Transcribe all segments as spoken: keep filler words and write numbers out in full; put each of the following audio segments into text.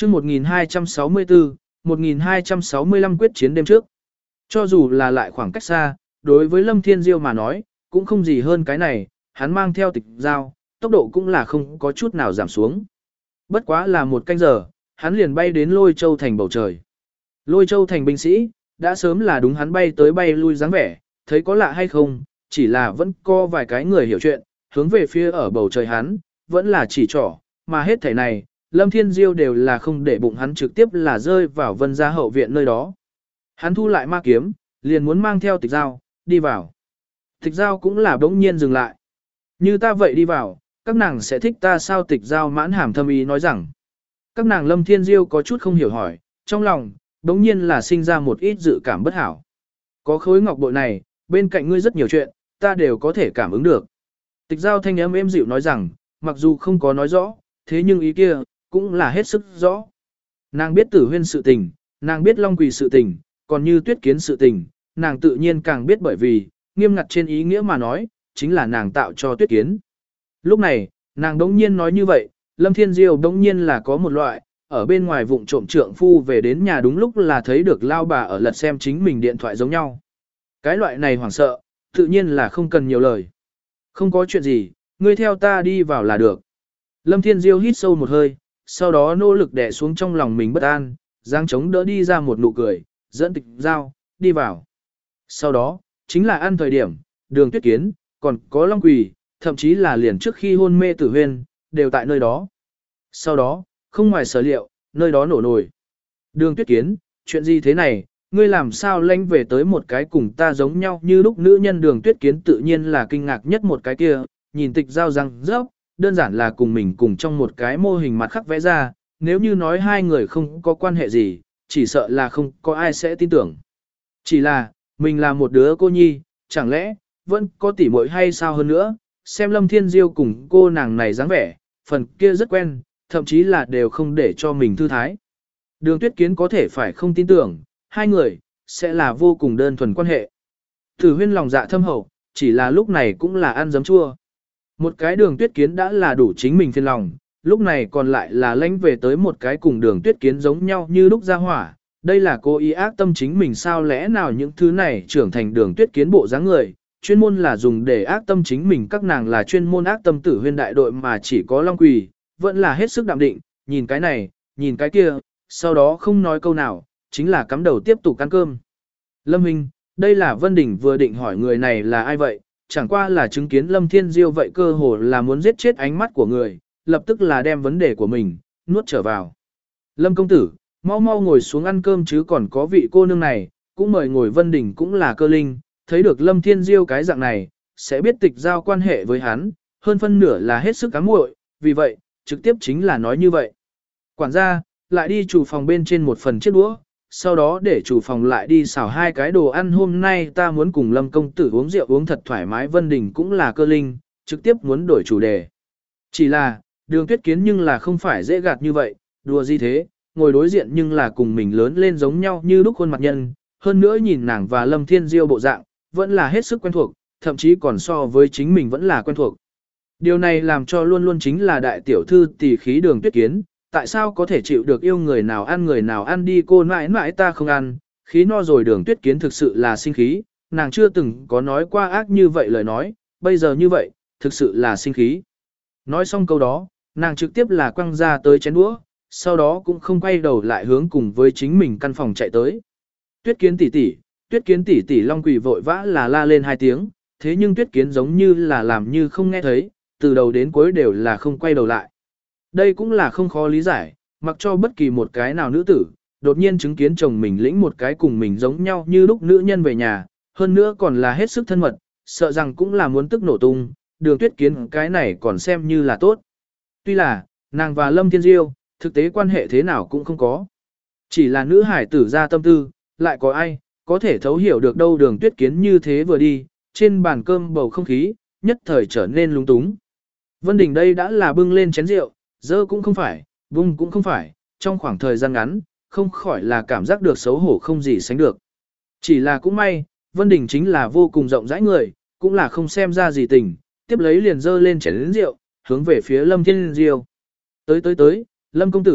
chương một nghìn hai trăm sáu mươi tư, một nghìn hai trăm sáu mươi lăm quyết chiến đêm trước. Cho dù là lại khoảng cách xa, đối với Lâm Thiên Diêu mà nói, cũng không gì hơn cái này, hắn mang theo tịch dao, tốc độ cũng là không có chút nào giảm xuống. Bất quá là một canh giờ, hắn liền bay đến Lôi Châu thành bầu trời. Lôi Châu thành binh sĩ, đã sớm là đúng hắn bay tới bay lui dáng vẻ, thấy có lạ hay không, chỉ là vẫn có vài cái người hiểu chuyện, hướng về phía ở bầu trời hắn, vẫn là chỉ trỏ, mà hết thảy này, Lâm Thiên Diêu đều là không để bụng hắn trực tiếp là rơi vào Vân gia hậu viện nơi đó. Hắn thu lại ma kiếm, liền muốn mang theo tịch dao, đi vào. Tịch dao cũng là bỗng nhiên dừng lại. Như ta vậy đi vào, các nàng sẽ thích ta sao? Tịch dao mãn hàm thâm ý nói rằng. Các nàng Lâm Thiên Diêu có chút không hiểu hỏi, trong lòng, bỗng nhiên là sinh ra một ít dự cảm bất hảo. Có khối ngọc bội này, bên cạnh ngươi rất nhiều chuyện, ta đều có thể cảm ứng được. Tịch dao thanh âm êm dịu nói rằng, mặc dù không có nói rõ, thế nhưng ý kia, cũng là hết sức rõ. Nàng biết Tử Huyên sự tình, nàng biết Long Quỳ sự tình, còn như Tuyết Kiến sự tình, nàng tự nhiên càng biết bởi vì, nghiêm ngặt trên ý nghĩa mà nói, chính là nàng tạo cho Tuyết Kiến. Lúc này, nàng đống nhiên nói như vậy, Lâm Thiên Diêu đống nhiên là có một loại, ở bên ngoài vụng trộm trượng phu về đến nhà đúng lúc là thấy được lao bà ở lật xem chính mình điện thoại giống nhau. Cái loại này hoảng sợ, tự nhiên là không cần nhiều lời. Không có chuyện gì, ngươi theo ta đi vào là được. Lâm Thiên Diêu hít sâu một hơi, sau đó nỗ lực đè xuống trong lòng mình bất an, giang chống đỡ đi ra một nụ cười, dẫn tịch dao, đi vào. Sau đó, chính là ăn thời điểm, Đường Tuyết Kiến, còn có Long Quỳ, thậm chí là liền trước khi hôn mê Tử Huyên, đều tại nơi đó. Sau đó, không ngoài sở liệu, nơi đó nổ nổi. Đường Tuyết Kiến, chuyện gì thế này, ngươi làm sao lanh về tới một cái cùng ta giống nhau như lúc nữ nhân? Đường Tuyết Kiến tự nhiên là kinh ngạc nhất một cái kia, nhìn tịch dao răng rớp, đơn giản là cùng mình cùng trong một cái mô hình mặt khắc vẽ ra, nếu như nói hai người không có quan hệ gì, chỉ sợ là không có ai sẽ tin tưởng. Chỉ là, mình là một đứa cô nhi, chẳng lẽ, vẫn có tỉ muội hay sao? Hơn nữa, xem Lâm Thiên Diêu cùng cô nàng này dáng vẻ, phần kia rất quen, thậm chí là đều không để cho mình thư thái. Đường Tuyết Kiến có thể phải không tin tưởng, hai người, sẽ là vô cùng đơn thuần quan hệ. Tử Huyên lòng dạ thâm hậu, chỉ là lúc này cũng là ăn giấm chua. Một cái Đường Tuyết Kiến đã là đủ chính mình phiền lòng, lúc này còn lại là lánh về tới một cái cùng Đường Tuyết Kiến giống nhau như lúc ra hỏa. Đây là cô ý ác tâm chính mình sao? Lẽ nào những thứ này trưởng thành Đường Tuyết Kiến bộ dáng người, chuyên môn là dùng để ác tâm chính mình? Các nàng là chuyên môn ác tâm Tử Huyên đại đội mà chỉ có Long Quỳ, vẫn là hết sức đạm định, nhìn cái này, nhìn cái kia, sau đó không nói câu nào, chính là cắm đầu tiếp tục ăn cơm. Lâm Hình, đây là Vân Đình vừa định hỏi người này là ai vậy, chẳng qua là chứng kiến Lâm Thiên Diêu vậy cơ hồ là muốn giết chết ánh mắt của người, lập tức là đem vấn đề của mình, nuốt trở vào. Lâm công tử, mau mau ngồi xuống ăn cơm chứ, còn có vị cô nương này, cũng mời ngồi. Vân Đình cũng là cơ linh, thấy được Lâm Thiên Diêu cái dạng này, sẽ biết tịch giao quan hệ với hắn, hơn phân nửa là hết sức ám muội, vì vậy, trực tiếp chính là nói như vậy. Quản gia, lại đi chủ phòng bên trên một phần chiếc đũa, sau đó để chủ phòng lại đi xào hai cái đồ ăn. Hôm nay ta muốn cùng Lâm công tử uống rượu uống thật thoải mái. Vân Đình cũng là cơ linh, trực tiếp muốn đổi chủ đề. Chỉ là, Đường Tuyết Kiến nhưng là không phải dễ gạt như vậy, đùa gì thế, ngồi đối diện nhưng là cùng mình lớn lên giống nhau như lúc khuôn mặt nhân, hơn nữa nhìn nàng và Lâm Thiên Diêu bộ dạng, vẫn là hết sức quen thuộc, thậm chí còn so với chính mình vẫn là quen thuộc. Điều này làm cho luôn luôn chính là đại tiểu thư tỷ khí Đường Tuyết Kiến, tại sao có thể chịu được yêu người nào ăn người nào ăn đi? Cô mãi mãi ta không ăn, khí no rồi. Đường Tuyết Kiến thực sự là sinh khí, nàng chưa từng có nói qua ác như vậy lời nói, bây giờ như vậy, thực sự là sinh khí. Nói xong câu đó, nàng trực tiếp là quăng ra tới chén đũa, sau đó cũng không quay đầu lại hướng cùng với chính mình căn phòng chạy tới. Tuyết Kiến tỷ tỷ, Tuyết Kiến tỷ tỷ. Long Quỳ vội vã là la lên hai tiếng, thế nhưng Tuyết Kiến giống như là làm như không nghe thấy, từ đầu đến cuối đều là không quay đầu lại. Đây cũng là không khó lý giải, mặc cho bất kỳ một cái nào nữ tử, đột nhiên chứng kiến chồng mình lĩnh một cái cùng mình giống nhau như lúc nữ nhân về nhà, hơn nữa còn là hết sức thân mật, sợ rằng cũng là muốn tức nổ tung. Đường Tuyết Kiến cái này còn xem như là tốt. Tuy là, nàng và Lâm Thiên Diêu, thực tế quan hệ thế nào cũng không có. Chỉ là nữ hải tử ra tâm tư, lại có ai, có thể thấu hiểu được đâu. Đường Tuyết Kiến như thế vừa đi, trên bàn cơm bầu không khí, nhất thời trở nên lung túng. Vân Đình đây đã là bưng lên chén rượu, dơ cũng không phải, vung cũng không phải, trong khoảng thời gian ngắn, không khỏi là cảm giác được xấu hổ không gì sánh được. Chỉ là cũng may, Vân Đình chính là vô cùng rộng rãi người, cũng là không xem ra gì tình, tiếp lấy liền dơ lên chén rượu, hướng về phía Lâm Thiên Diêu. Tới tới tới, Lâm công tử,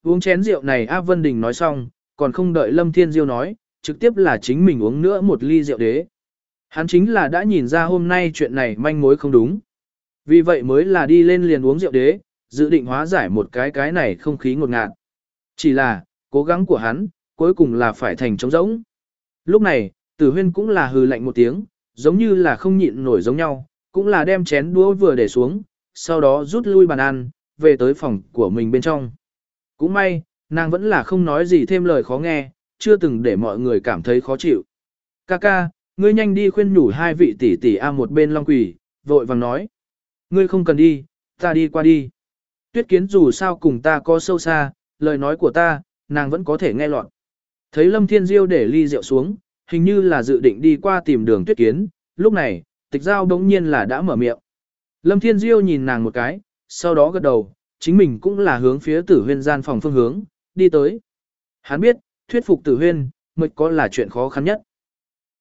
Uống chén rượu này A Vân Đình nói xong, còn không đợi Lâm Thiên Diêu nói, trực tiếp là chính mình uống nữa một ly rượu đế. Hắn chính là đã nhìn ra hôm nay chuyện này manh mối không đúng. Vì vậy mới là đi lên liền uống rượu đế, dự định hóa giải một cái cái này không khí ngột ngạt. Chỉ là, cố gắng của hắn, cuối cùng là phải thành trống rỗng. Lúc này, Tử Huyên cũng là hừ lạnh một tiếng, giống như là không nhịn nổi giống nhau, cũng là đem chén đũa vừa để xuống, sau đó rút lui bàn ăn, về tới phòng của mình bên trong. Cũng may, nàng vẫn là không nói gì thêm lời khó nghe, chưa từng để mọi người cảm thấy khó chịu. Ca ca, ngươi nhanh đi khuyên nhủ hai vị tỷ tỷ A một bên Long Quỷ, vội vàng nói. Ngươi không cần đi, ta đi qua đi. Tuyết Kiến dù sao cùng ta có sâu xa, lời nói của ta, nàng vẫn có thể nghe lọt. Thấy Lâm Thiên Diêu để ly rượu xuống, hình như là dự định đi qua tìm đường Tuyết Kiến, lúc này, Tịch Giao đống nhiên là đã mở miệng. Lâm Thiên Diêu nhìn nàng một cái, sau đó gật đầu, chính mình cũng là hướng phía Tử Huyên gian phòng phương hướng, đi tới. Hắn biết, thuyết phục Tử Huyên, mịch có là chuyện khó khăn nhất.